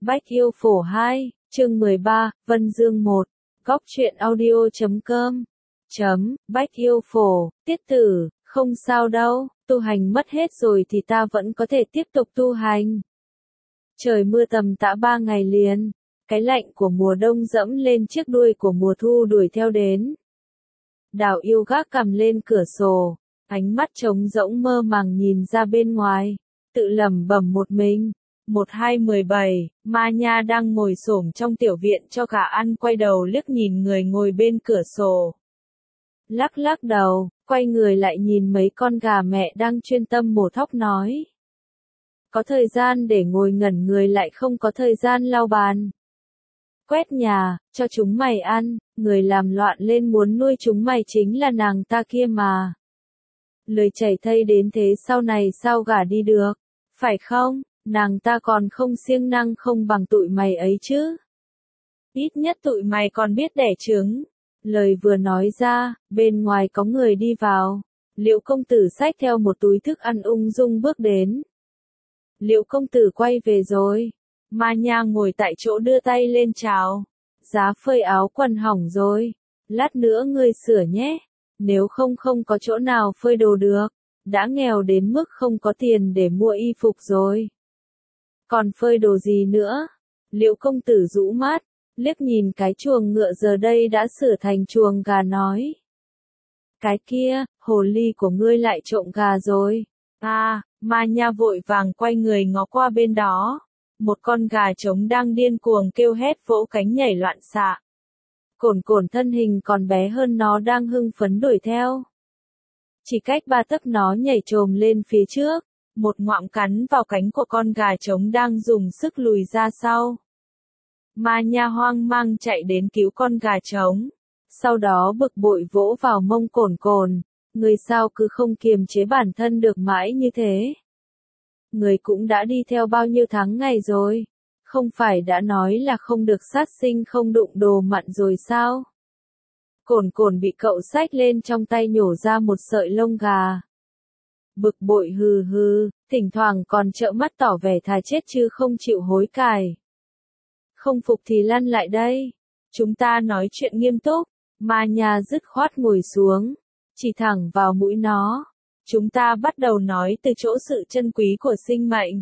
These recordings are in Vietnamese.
Bách Yêu Phổ 2, chương 13, Vân Dương 1, Góc truyện audio.com. Bách Yêu Phổ, tiết tử, không sao đâu, tu hành mất hết rồi thì ta vẫn có thể tiếp tục tu hành. Trời mưa tầm tã 3 ngày liền, cái lạnh của mùa đông dẫm lên chiếc đuôi của mùa thu đuổi theo đến. Đào Yêu gác cằm lên cửa sổ, ánh mắt trống rỗng mơ màng nhìn ra bên ngoài, tự lẩm bẩm một mình. 1217, Ma Nha đang ngồi xổm trong tiểu viện cho gà ăn, quay đầu liếc nhìn người ngồi bên cửa sổ. Lắc lắc đầu, quay người lại nhìn mấy con gà mẹ đang chuyên tâm mổ thóc nói. Có thời gian để ngồi ngẩn người lại không có thời gian lau bàn. Quét nhà, cho chúng mày ăn, người làm loạn lên muốn nuôi chúng mày chính là nàng ta kia mà. Lời chảy thây đến thế sau này sao gả đi được, phải không? Nàng ta còn không siêng năng không bằng tụi mày ấy chứ. Ít nhất tụi mày còn biết đẻ trứng. Lời vừa nói ra, bên ngoài có người đi vào. Liệu công tử xách theo một túi thức ăn ung dung bước đến. Liệu công tử quay về rồi. Ma Nha ngồi tại chỗ đưa tay lên chào. Giá phơi áo quần hỏng rồi. Lát nữa ngươi sửa nhé. Nếu không có chỗ nào phơi đồ được. Đã nghèo đến mức không có tiền để mua y phục rồi. Còn phơi đồ gì nữa? Liệu công tử rũ mắt, liếc nhìn cái chuồng ngựa giờ đây đã sửa thành chuồng gà nói. Cái kia, hồ ly của ngươi lại trộm gà rồi. Ma Nha vội vàng quay người ngó qua bên đó. Một con gà trống đang điên cuồng kêu hét vỗ cánh nhảy loạn xạ. Cổn thân hình còn bé hơn nó đang hưng phấn đuổi theo. Chỉ cách 3 tấc nó nhảy chồm lên phía trước. Một ngoạm cắn vào cánh của con gà trống đang dùng sức lùi ra sau. Ma Nha hoang mang chạy đến cứu con gà trống. Sau đó bực bội vỗ vào mông Cổn. Người sao cứ không kiềm chế bản thân được mãi như thế? Người cũng đã đi theo bao nhiêu tháng ngày rồi? Không phải đã nói là không được sát sinh không đụng đồ mặn rồi sao? Cổn bị cậu xách lên trong tay nhổ ra một sợi lông gà. Bực bội hừ, thỉnh thoảng còn trợn mắt tỏ vẻ thà chết chứ không chịu hối cải. Không phục thì lăn lại đây. Chúng ta nói chuyện nghiêm túc. Ma Nha dứt khoát ngồi xuống. Chỉ thẳng vào mũi nó. Chúng ta bắt đầu nói từ chỗ sự chân quý của sinh mệnh.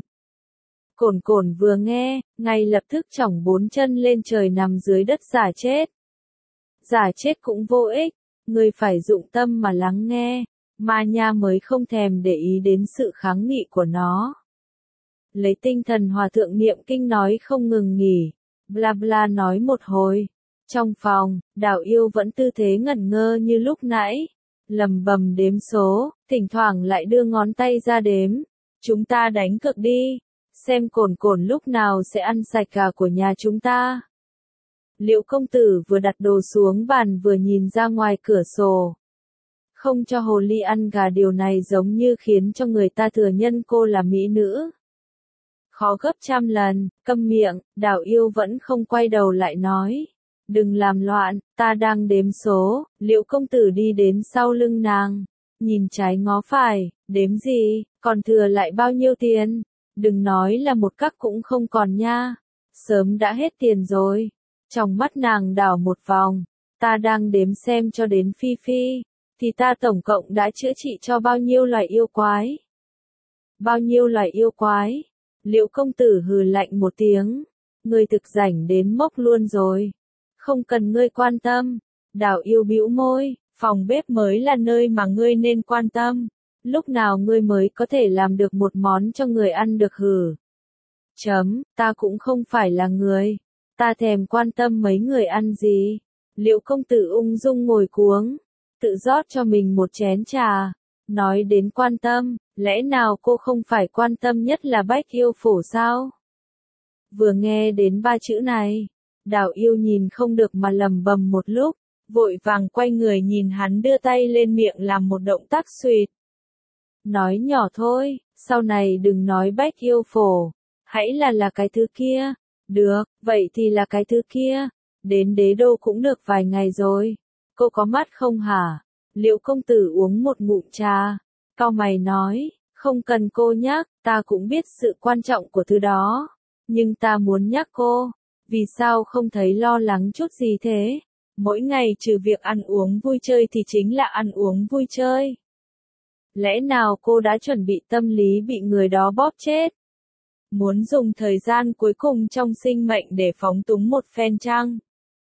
Cổn vừa nghe, ngay lập tức chỏng 4 chân lên trời nằm dưới đất giả chết. Giả chết cũng vô ích. Ngươi phải dụng tâm mà lắng nghe. Ma Nha mới không thèm để ý đến sự kháng nghị của nó. Lấy tinh thần hòa thượng niệm kinh nói không ngừng nghỉ. Bla bla nói một hồi. Trong phòng, Đào Yêu vẫn tư thế ngẩn ngơ như lúc nãy. Lầm bầm đếm số, thỉnh thoảng lại đưa ngón tay ra đếm. Chúng ta đánh cược đi. Xem Cổn lúc nào sẽ ăn sạch gà của nhà chúng ta. Liệu công tử vừa đặt đồ xuống bàn vừa nhìn ra ngoài cửa sổ. Không cho hồ ly ăn gà, điều này giống như khiến cho người ta thừa nhận cô là mỹ nữ. Khó gấp trăm lần, câm miệng, Đào Yêu vẫn không quay đầu lại nói. Đừng làm loạn, ta đang đếm số. Liệu công tử đi đến sau lưng nàng. Nhìn trái ngó phải, đếm gì, còn thừa lại bao nhiêu tiền? Đừng nói là một cắc cũng không còn nha. Sớm đã hết tiền rồi. Trong mắt nàng đảo một vòng. Ta đang đếm xem cho đến Phi Phi. Thì ta tổng cộng đã chữa trị cho bao nhiêu loài yêu quái? Bao nhiêu loài yêu quái? Liệu công tử hừ lạnh một tiếng. Ngươi thực rảnh đến mốc luôn rồi. Không cần ngươi quan tâm. Đào Yêu bĩu môi, phòng bếp mới là nơi mà ngươi nên quan tâm. Lúc nào ngươi mới có thể làm được một món cho người ăn được hử? Ta cũng không phải là người. Ta thèm quan tâm mấy người ăn gì. Liệu công tử ung dung ngồi cuống. Tự rót cho mình một chén trà. Nói đến quan tâm, lẽ nào cô không phải quan tâm nhất là Bách Yêu Phổ sao? Vừa nghe đến 3 chữ này, Đào Yêu nhìn không được mà lầm bầm một lúc, vội vàng quay người nhìn hắn đưa tay lên miệng làm một động tác xuỵt. Nói nhỏ thôi, sau này đừng nói Bách Yêu Phổ, hãy là cái thứ kia. Được, vậy thì là cái thứ kia. Đến đế đô cũng được vài ngày rồi. Cô có mắt không hả? Liệu công tử uống một ngụm trà? Cau mày nói, không cần cô nhắc, ta cũng biết sự quan trọng của thứ đó. Nhưng ta muốn nhắc cô, vì sao không thấy lo lắng chút gì thế? Mỗi ngày trừ việc ăn uống vui chơi thì chính là ăn uống vui chơi. Lẽ nào cô đã chuẩn bị tâm lý bị người đó bóp chết? Muốn dùng thời gian cuối cùng trong sinh mệnh để phóng túng một phen chăng?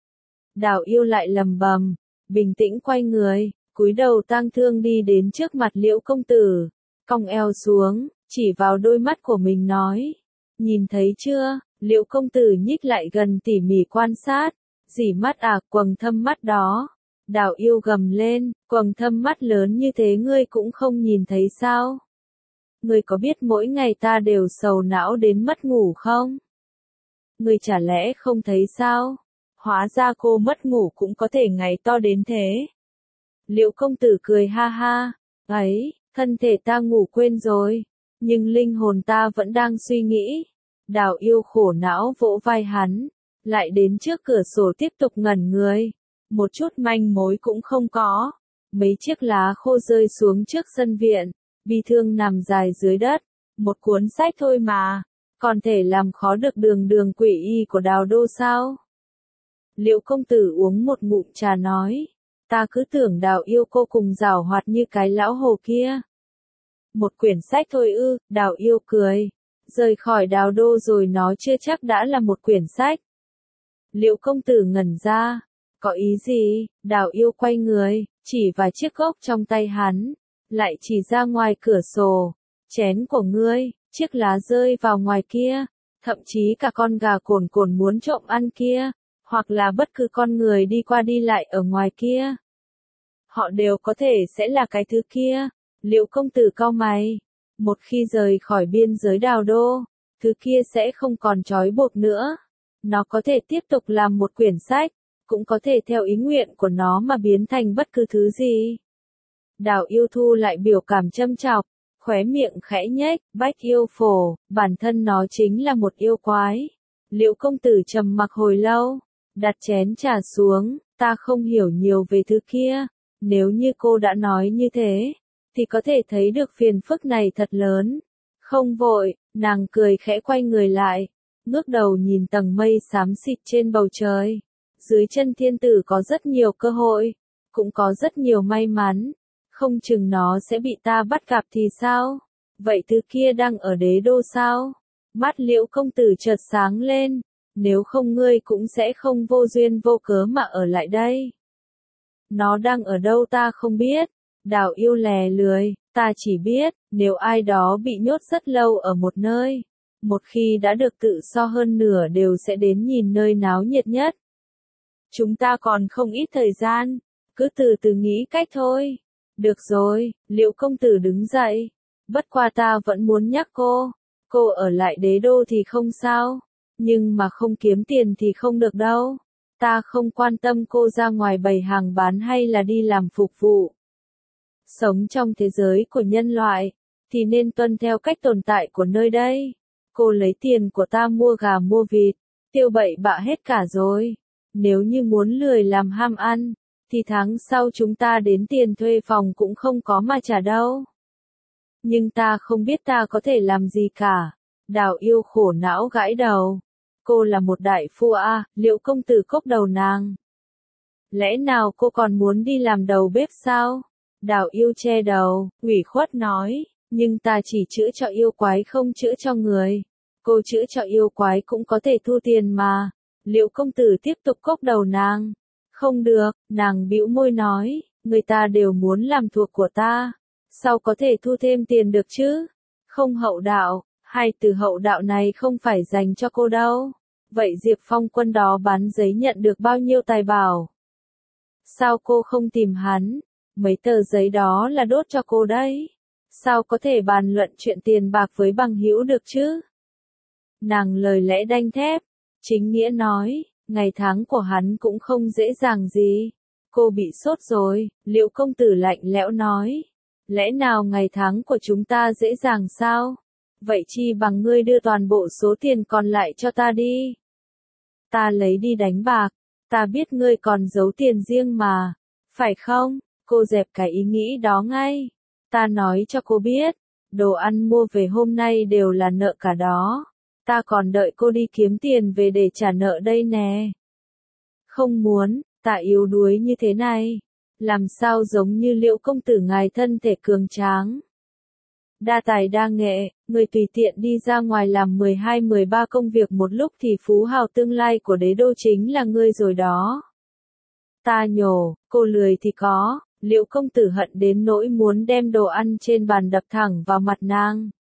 Đào Yêu lại lầm bầm, bình tĩnh quay người, cúi đầu tang thương đi đến trước mặt Liễu công tử, cong eo xuống, chỉ vào đôi mắt của mình nói, nhìn thấy chưa? Liễu công tử nhích lại gần tỉ mỉ quan sát, dỉ mắt à, quầng thâm mắt đó. Đào Yêu gầm lên, quầng thâm mắt lớn như thế ngươi cũng không nhìn thấy sao? Ngươi có biết mỗi ngày ta đều sầu não đến mất ngủ không? Ngươi chả lẽ không thấy sao? Hóa ra cô mất ngủ cũng có thể ngày to đến thế. Liễu công tử cười ha ha, ấy, thân thể ta ngủ quên rồi, nhưng linh hồn ta vẫn đang suy nghĩ. Đào Yêu khổ não vỗ vai hắn, lại đến trước cửa sổ tiếp tục ngẩn người. Một chút manh mối cũng không có. Mấy chiếc lá khô rơi xuống trước sân viện, bi thương nằm dài dưới đất. Một cuốn sách thôi mà, còn thể làm khó được đường đường quỷ y của Đào Đô sao? Liễu công tử uống một ngụm trà nói, ta cứ tưởng Đào Yêu cô cùng giảo hoạt như cái lão hồ kia. Một quyển sách thôi ư? Đào Yêu cười, rời khỏi Đào Đô rồi nó chưa chắc đã là một quyển sách. Liễu công tử ngẩn ra, có ý gì? Đào Yêu quay người, chỉ vào chiếc gốc trong tay hắn, lại chỉ ra ngoài cửa sổ, chén của ngươi, chiếc lá rơi vào ngoài kia, thậm chí cả con gà cồn cồn muốn trộm ăn kia, hoặc là bất cứ con người đi qua đi lại ở ngoài kia. Họ đều có thể sẽ là cái thứ kia. Liễu công tử cau mày, một khi rời khỏi biên giới Đào Đô, thứ kia sẽ không còn trói buộc nữa. Nó có thể tiếp tục làm một quyển sách, cũng có thể theo ý nguyện của nó mà biến thành bất cứ thứ gì. Đào Yêu thu lại biểu cảm châm chọc, khóe miệng khẽ nhếch, Bách Yêu Phổ, bản thân nó chính là một yêu quái. Liễu công tử trầm mặc hồi lâu, đặt chén trà xuống, ta không hiểu nhiều về thứ kia. Nếu như cô đã nói như thế, thì có thể thấy được phiền phức này thật lớn. Không vội, nàng cười khẽ quay người lại, ngước đầu nhìn tầng mây xám xịt trên bầu trời. Dưới chân thiên tử có rất nhiều cơ hội, cũng có rất nhiều may mắn, không chừng nó sẽ bị ta bắt gặp thì sao? Vậy thứ kia đang ở đế đô sao? Mắt Liễu công tử chợt sáng lên, nếu không ngươi cũng sẽ không vô duyên vô cớ mà ở lại đây. Nó đang ở đâu ta không biết. Đào Yêu lè lười, ta chỉ biết, nếu ai đó bị nhốt rất lâu ở một nơi, một khi đã được tự do hơn nửa đều sẽ đến nhìn nơi náo nhiệt nhất. Chúng ta còn không ít thời gian, cứ từ từ nghĩ cách thôi. Được rồi, Liễu công tử đứng dậy. Bất qua ta vẫn muốn nhắc cô ở lại đế đô thì không sao, nhưng mà không kiếm tiền thì không được đâu. Ta không quan tâm cô ra ngoài bày hàng bán hay là đi làm phục vụ. Sống trong thế giới của nhân loại, thì nên tuân theo cách tồn tại của nơi đây. Cô lấy tiền của ta mua gà mua vịt, tiêu bậy bạ hết cả rồi. Nếu như muốn lười làm ham ăn, thì tháng sau chúng ta đến tiền thuê phòng cũng không có mà trả đâu. Nhưng ta không biết ta có thể làm gì cả. Đào Yêu khổ não gãi đầu. Cô là một đại phu à? Liễu công tử cốc đầu nàng. Lẽ nào cô còn muốn đi làm đầu bếp sao? Đào Yêu che đầu, ủy khuất nói, nhưng ta chỉ chữa cho yêu quái không chữa cho người. Cô chữa cho yêu quái cũng có thể thu tiền mà. Liễu công tử tiếp tục cốc đầu nàng. Không được, nàng bĩu môi nói, người ta đều muốn làm thuộc của ta. Sao có thể thu thêm tiền được chứ? Không hậu đạo, hai từ hậu đạo này không phải dành cho cô đâu. Vậy Diệp Phong Quân đó bán giấy nhận được bao nhiêu tài bảo? Sao cô không tìm hắn? Mấy tờ giấy đó là đốt cho cô đấy. Sao có thể bàn luận chuyện tiền bạc với bằng hữu được chứ? Nàng lời lẽ đanh thép, chính nghĩa nói, ngày tháng của hắn cũng không dễ dàng gì. Cô bị sốt rồi, Liễu công tử lạnh lẽo nói. Lẽ nào ngày tháng của chúng ta dễ dàng sao? Vậy chi bằng ngươi đưa toàn bộ số tiền còn lại cho ta đi. Ta lấy đi đánh bạc, ta biết ngươi còn giấu tiền riêng mà, phải không? Cô dẹp cái ý nghĩ đó ngay. Ta nói cho cô biết, đồ ăn mua về hôm nay đều là nợ cả đó. Ta còn đợi cô đi kiếm tiền về để trả nợ đây nè. Không muốn, ta yếu đuối như thế này. Làm sao giống như Liễu công tử ngài thân thể cường tráng. Đa tài đa nghệ, người tùy tiện đi ra ngoài làm 12-13 công việc một lúc thì phú hào tương lai của đế đô chính là ngươi rồi đó. Ta nhổ, cô lười thì có, Liễu công tử hận đến nỗi muốn đem đồ ăn trên bàn đập thẳng vào mặt nàng.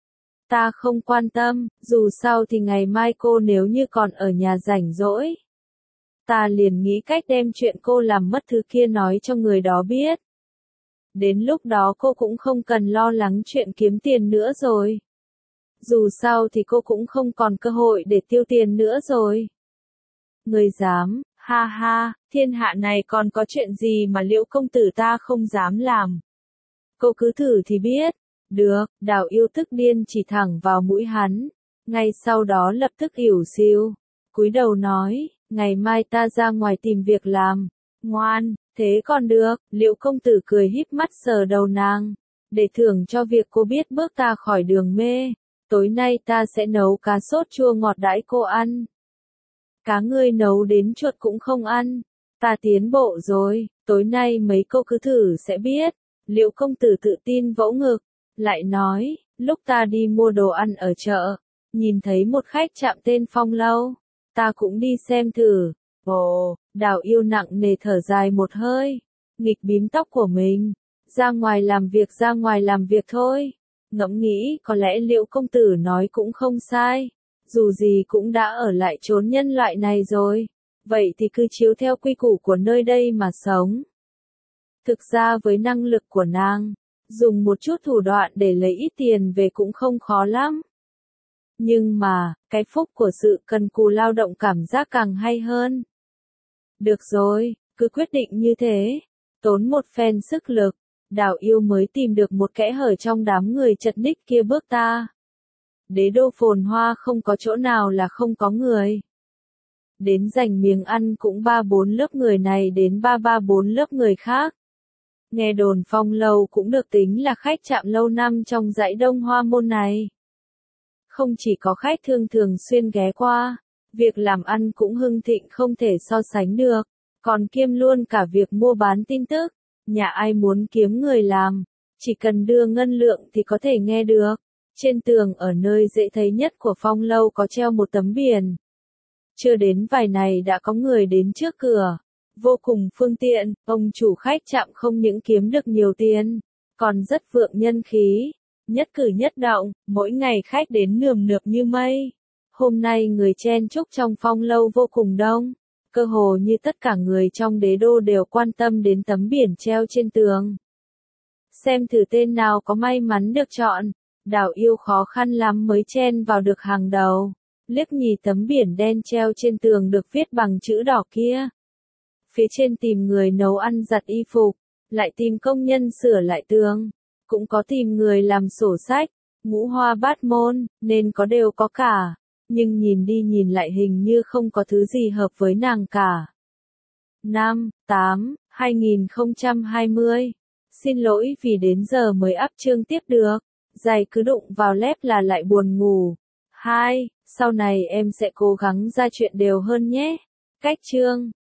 Ta không quan tâm, dù sao thì ngày mai cô nếu như còn ở nhà rảnh rỗi. Ta liền nghĩ cách đem chuyện cô làm mất thứ kia nói cho người đó biết. Đến lúc đó cô cũng không cần lo lắng chuyện kiếm tiền nữa rồi. Dù sao thì cô cũng không còn cơ hội để tiêu tiền nữa rồi. Người dám, ha ha, thiên hạ này còn có chuyện gì mà Liễu công tử ta không dám làm. Cô cứ thử thì biết. Được, Đào Yêu tức điên chỉ thẳng vào mũi hắn. Ngay sau đó lập tức ỉu xìu. Cúi đầu nói, ngày mai ta ra ngoài tìm việc làm. Ngoan, thế còn được, Liễu công tử cười híp mắt sờ đầu nàng. Để thưởng cho việc cô biết bước ta khỏi đường mê. Tối nay ta sẽ nấu cá sốt chua ngọt đãi cô ăn. Cá ngươi nấu đến chuột cũng không ăn. Ta tiến bộ rồi, tối nay mấy cô cứ thử sẽ biết. Liễu công tử tự tin vỗ ngực. Lại nói, lúc ta đi mua đồ ăn ở chợ, nhìn thấy một khách chạm tên Phong Lâu, ta cũng đi xem thử. Ồ, Đào Yêu nặng nề thở dài một hơi, nghịch bím tóc của mình, ra ngoài làm việc thôi. Ngẫm nghĩ có lẽ Liễu công tử nói cũng không sai, dù gì cũng đã ở lại chốn nhân loại này rồi, vậy thì cứ chiếu theo quy củ của nơi đây mà sống. Thực ra với năng lực của nàng, dùng một chút thủ đoạn để lấy ít tiền về cũng không khó lắm. Nhưng mà, cái phúc của sự cần cù lao động cảm giác càng hay hơn. Được rồi, cứ quyết định như thế. Tốn một phen sức lực, Đào Yêu mới tìm được một kẽ hở trong đám người chật ních kia bước ta. Đế đô phồn hoa không có chỗ nào là không có người. Đến giành miếng ăn cũng 3-4 lớp người này đến 3-4 lớp người khác. Nghe đồn Phong Lâu cũng được tính là khách chạm lâu năm trong dãy Đông Hoa Môn này. Không chỉ có khách thường xuyên ghé qua, việc làm ăn cũng hưng thịnh không thể so sánh được, còn kiêm luôn cả việc mua bán tin tức. Nhà ai muốn kiếm người làm, chỉ cần đưa ngân lượng thì có thể nghe được. Trên tường ở nơi dễ thấy nhất của Phong Lâu có treo một tấm biển. Chưa đến vài ngày đã có người đến trước cửa. Vô cùng phương tiện, ông chủ khách chạm không những kiếm được nhiều tiền, còn rất vượng nhân khí. Nhất cử nhất động, mỗi ngày khách đến nườm nượp như mây. Hôm nay người chen chúc trong Phong Lâu vô cùng đông. Cơ hồ như tất cả người trong đế đô đều quan tâm đến tấm biển treo trên tường. Xem thử tên nào có may mắn được chọn. Đào Yêu khó khăn lắm mới chen vào được hàng đầu. Liếc nhìn tấm biển đen treo trên tường được viết bằng chữ đỏ kia. Phía trên tìm người nấu ăn giặt y phục, lại tìm công nhân sửa lại tường, cũng có tìm người làm sổ sách, ngũ hoa bát môn, nên có đều có cả. Nhưng nhìn đi nhìn lại hình như không có thứ gì hợp với nàng cả. 5/8/2020. Xin lỗi vì đến giờ mới up chương tiếp được. Giày cứ đụng vào lép là lại buồn ngủ. 2. Sau này em sẽ cố gắng ra chuyện đều hơn nhé. Cách chương